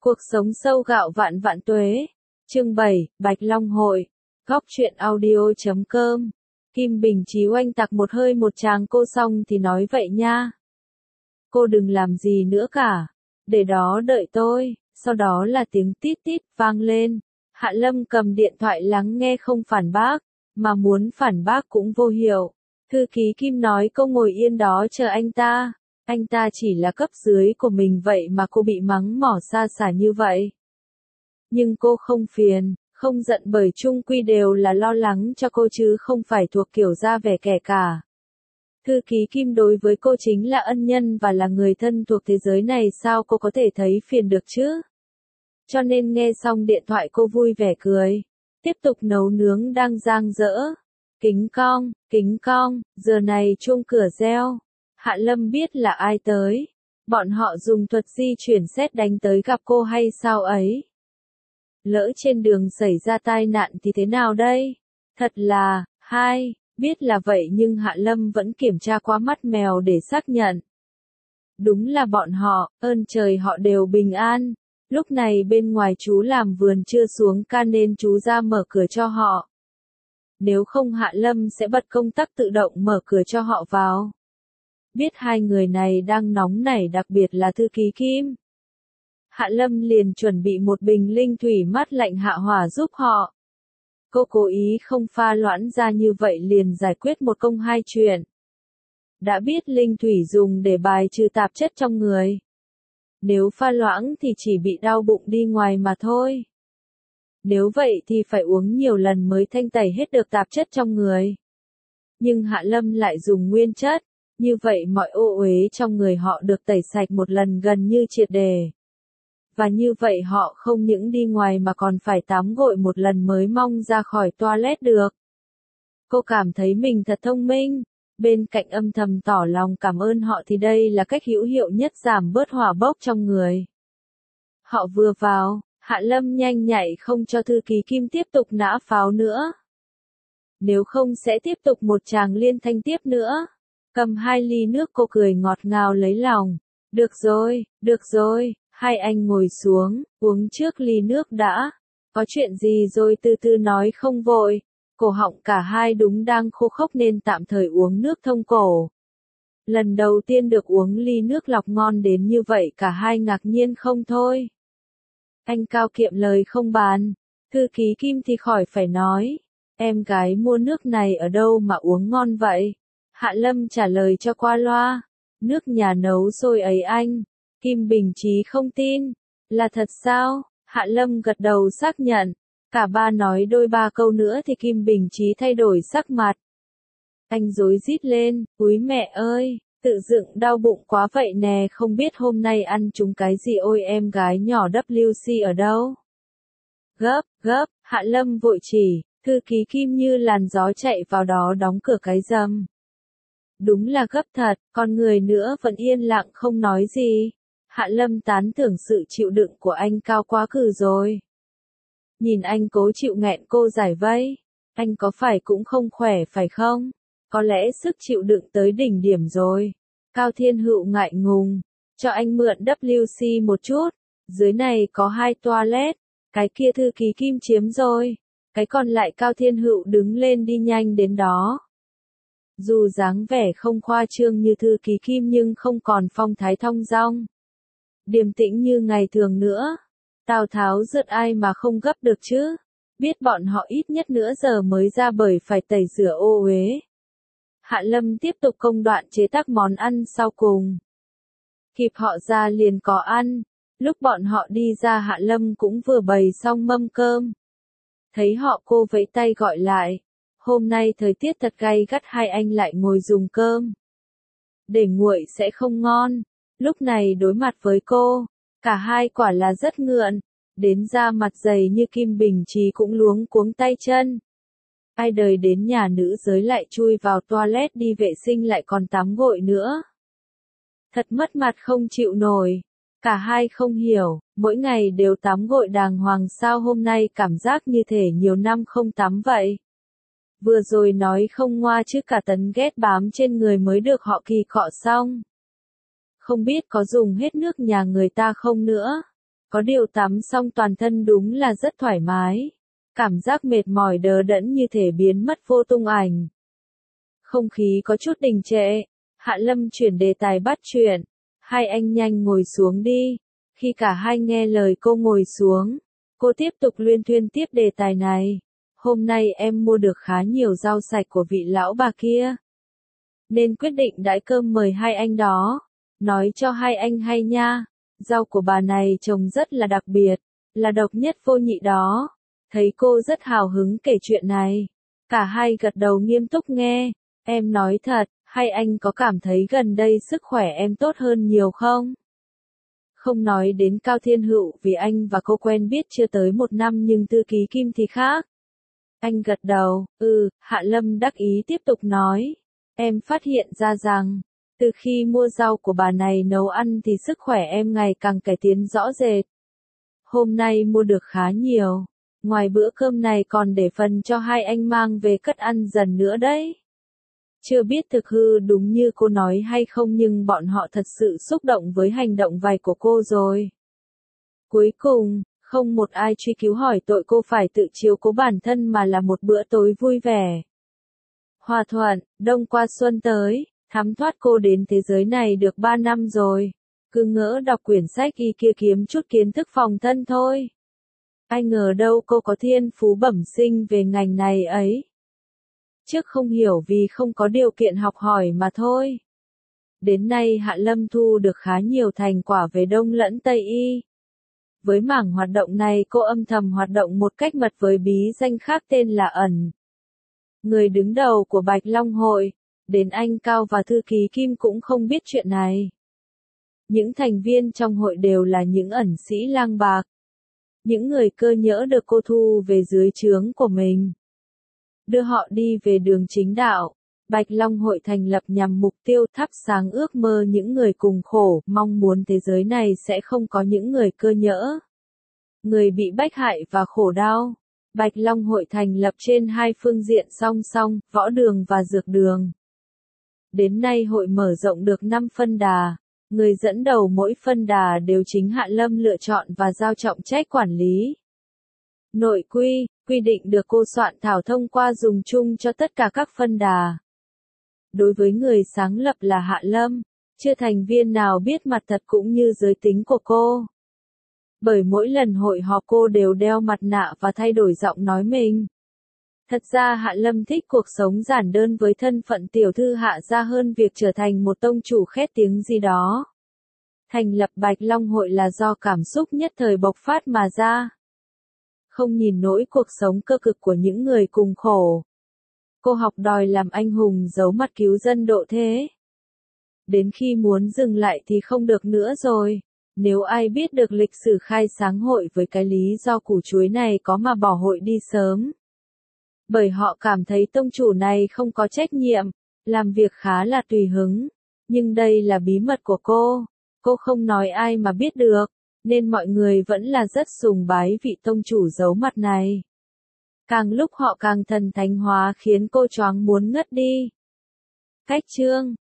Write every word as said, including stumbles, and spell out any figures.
Cuộc sống sâu gạo vạn vạn tuế. Chương bảy, Bạch Long Hội. Góc truyện audio chấm com. Kim Bình Chí oanh tạc một hơi một tràng cô xong thì nói vậy nha. Cô đừng làm gì nữa cả. Để đó đợi tôi. Sau đó là tiếng tít tít vang lên. Hạ Lâm cầm điện thoại lắng nghe không phản bác. Mà muốn phản bác cũng vô hiệu. Thư ký Kim nói cô ngồi yên đó chờ anh ta. Anh ta chỉ là cấp dưới của mình vậy mà cô bị mắng mỏ xa xả như vậy. Nhưng cô không phiền, không giận bởi chung quy đều là lo lắng cho cô chứ không phải thuộc kiểu ra vẻ kẻ cả. Thư ký Kim đối với cô chính là ân nhân và là người thân thuộc thế giới này, sao cô có thể thấy phiền được chứ? Cho nên nghe xong điện thoại cô vui vẻ cười. Tiếp tục nấu nướng đang giang dỡ. Kính cong, kính cong, giờ này chuông cửa reo. Hạ Lâm biết là ai tới. Bọn họ dùng thuật di chuyển sét đánh tới gặp cô hay sao ấy? Lỡ trên đường xảy ra tai nạn thì thế nào đây? Thật là, hai, biết là vậy nhưng Hạ Lâm vẫn kiểm tra qua mắt mèo để xác nhận. Đúng là bọn họ, ơn trời họ đều bình an. Lúc này bên ngoài chú làm vườn chưa xuống ca nên chú ra mở cửa cho họ. Nếu không Hạ Lâm sẽ bật công tắc tự động mở cửa cho họ vào. Biết hai người này đang nóng nảy, đặc biệt là thư ký Kim. Hạ Lâm liền chuẩn bị một bình linh thủy mát lạnh hạ hỏa giúp họ. Cô cố ý không pha loãng ra như vậy liền giải quyết một công hai chuyện. Đã biết linh thủy dùng để bài trừ tạp chất trong người. Nếu pha loãng thì chỉ bị đau bụng đi ngoài mà thôi. Nếu vậy thì phải uống nhiều lần mới thanh tẩy hết được tạp chất trong người. Nhưng Hạ Lâm lại dùng nguyên chất. Như vậy mọi ô uế trong người họ được tẩy sạch một lần gần như triệt đề. Và như vậy họ không những đi ngoài mà còn phải tắm gội một lần mới mong ra khỏi toilet được. Cô cảm thấy mình thật thông minh. Bên cạnh âm thầm tỏ lòng cảm ơn họ thì đây là cách hữu hiệu nhất giảm bớt hỏa bốc trong người. Họ vừa vào, Hạ Lâm nhanh nhạy không cho thư ký Kim tiếp tục nã pháo nữa. Nếu không sẽ tiếp tục một tràng liên thanh tiếp nữa. Cầm hai ly nước cô cười ngọt ngào lấy lòng. Được rồi, được rồi, hai anh ngồi xuống, uống trước ly nước đã. Có chuyện gì rồi từ từ nói không vội. Cổ họng cả hai đúng đang khô khốc nên tạm thời uống nước thông cổ. Lần đầu tiên được uống ly nước lọc ngon đến như vậy cả hai ngạc nhiên không thôi. Anh Cao kiệm lời không bàn. Thư ký Kim thì khỏi phải nói. Em gái mua nước này ở đâu mà uống ngon vậy? Hạ Lâm trả lời cho qua loa. Nước nhà nấu sôi ấy anh. Kim Bình Chí không tin. Là thật sao? Hạ Lâm gật đầu xác nhận. Cả ba nói đôi ba câu nữa thì Kim Bình Chí thay đổi sắc mặt. Anh rối rít lên. Úi mẹ ơi, tự dựng đau bụng quá vậy nè, không biết hôm nay ăn chúng cái gì. Ôi em gái nhỏ W C ở đâu? Gấp, gấp, Hạ Lâm vội chỉ. Thư ký Kim như làn gió chạy vào đó đóng cửa cái rầm. Đúng là gấp thật, con người nữa vẫn yên lặng không nói gì. Hạ Lâm tán thưởng sự chịu đựng của anh Cao quá cừ rồi. Nhìn anh cố chịu nghẹn cô giải vây. Anh có phải cũng không khỏe phải không? Có lẽ sức chịu đựng tới đỉnh điểm rồi. Cao Thiên Hữu ngại ngùng. Cho anh mượn W C một chút. Dưới này có hai toilet. Cái kia thư ký Kim chiếm rồi. Cái còn lại Cao Thiên Hữu đứng lên đi nhanh đến đó. Dù dáng vẻ không khoa trương như thư ký Kim nhưng không còn phong thái thong dong. Điềm tĩnh như ngày thường nữa. Tào Tháo rượt ai mà không gấp được chứ. Biết bọn họ ít nhất nửa giờ mới ra bởi phải tẩy rửa ô uế. Hạ Lâm tiếp tục công đoạn chế tác món ăn sau cùng. Kịp họ ra liền có ăn. Lúc bọn họ đi ra Hạ Lâm cũng vừa bày xong mâm cơm. Thấy họ cô vẫy tay gọi lại. Hôm nay thời tiết thật gay gắt, hai anh lại ngồi dùng cơm. Để nguội sẽ không ngon. Lúc này đối mặt với cô, cả hai quả là rất ngượng. Đến da mặt dày như Kim Bình Chí cũng luống cuống tay chân. Ai đời đến nhà nữ giới lại chui vào toilet đi vệ sinh lại còn tắm gội nữa. Thật mất mặt không chịu nổi. Cả hai không hiểu, mỗi ngày đều tắm gội đàng hoàng sao hôm nay cảm giác như thể nhiều năm không tắm vậy. Vừa rồi nói không ngoa chứ cả tấn ghét bám trên người mới được họ kỳ cọ xong. Không biết có dùng hết nước nhà người ta không nữa. Có điều tắm xong toàn thân đúng là rất thoải mái. Cảm giác mệt mỏi đờ đẫn như thể biến mất vô tung ảnh. Không khí có chút đình trệ. Hạ Lâm chuyển đề tài bắt chuyện. Hai anh nhanh ngồi xuống đi. Khi cả hai nghe lời cô ngồi xuống, cô tiếp tục luyên thuyên tiếp đề tài này. Hôm nay em mua được khá nhiều rau sạch của vị lão bà kia, nên quyết định đãi cơm mời hai anh đó. Nói cho hai anh hay nha, rau của bà này trồng rất là đặc biệt, là độc nhất vô nhị đó. Thấy cô rất hào hứng kể chuyện này, cả hai gật đầu nghiêm túc nghe. Em nói thật, hai anh có cảm thấy gần đây sức khỏe em tốt hơn nhiều không? Không nói đến Cao Thiên Hữu vì anh và cô quen biết chưa tới một năm, nhưng thư ký Kim thì khác. Anh gật đầu, ừ, Hạ Lâm đắc ý tiếp tục nói. Em phát hiện ra rằng, từ khi mua rau của bà này nấu ăn thì sức khỏe em ngày càng cải tiến rõ rệt. Hôm nay mua được khá nhiều, ngoài bữa cơm này còn để phần cho hai anh mang về cất ăn dần nữa đấy. Chưa biết thực hư đúng như cô nói hay không, nhưng bọn họ thật sự xúc động với hành động vay của cô rồi. Cuối cùng, không một ai truy cứu hỏi tội cô phải tự chiếu cố bản thân, mà là một bữa tối vui vẻ. Hòa thuận, đông qua xuân tới, thắm thoát cô đến thế giới này được ba năm rồi. Cứ ngỡ đọc quyển sách y kia kiếm chút kiến thức phòng thân thôi. Ai ngờ đâu cô có thiên phú bẩm sinh về ngành này ấy. Trước không hiểu vì không có điều kiện học hỏi mà thôi. Đến nay Hạ Lâm thu được khá nhiều thành quả về Đông lẫn Tây y. Với mảng hoạt động này cô âm thầm hoạt động một cách mật với bí danh khác tên là Ẩn. Người đứng đầu của Bạch Long Hội, đến anh Cao và thư ký Kim cũng không biết chuyện này. Những thành viên trong hội đều là những ẩn sĩ lang bạc. Những người cơ nhỡ được cô thu về dưới trướng của mình, đưa họ đi về đường chính đạo. Bạch Long Hội thành lập nhằm mục tiêu thắp sáng ước mơ những người cùng khổ, mong muốn thế giới này sẽ không có những người cơ nhỡ, người bị bách hại và khổ đau. Bạch Long Hội thành lập trên hai phương diện song song, võ đường và dược đường. Đến nay hội mở rộng được năm phân đà, người dẫn đầu mỗi phân đà đều chính Hạ Lâm lựa chọn và giao trọng trách quản lý. Nội quy, quy định được cô soạn thảo thông qua dùng chung cho tất cả các phân đà. Đối với người sáng lập là Hạ Lâm, chưa thành viên nào biết mặt thật cũng như giới tính của cô. Bởi mỗi lần hội họp cô đều đeo mặt nạ và thay đổi giọng nói mình. Thật ra Hạ Lâm thích cuộc sống giản đơn với thân phận tiểu thư Hạ gia hơn việc trở thành một tông chủ khét tiếng gì đó. Thành lập Bạch Long Hội là do cảm xúc nhất thời bộc phát mà ra. Không nhìn nỗi cuộc sống cơ cực của những người cùng khổ, cô học đòi làm anh hùng giấu mặt cứu dân độ thế. Đến khi muốn dừng lại thì không được nữa rồi. Nếu ai biết được lịch sử khai sáng hội với cái lý do củ chuối này có mà bỏ hội đi sớm. Bởi họ cảm thấy tông chủ này không có trách nhiệm, làm việc khá là tùy hứng. Nhưng đây là bí mật của cô, cô không nói ai mà biết được, nên mọi người vẫn là rất sùng bái vị tông chủ giấu mặt này. Càng lúc họ càng thần thánh hóa khiến cô choáng muốn ngất đi. Cách chương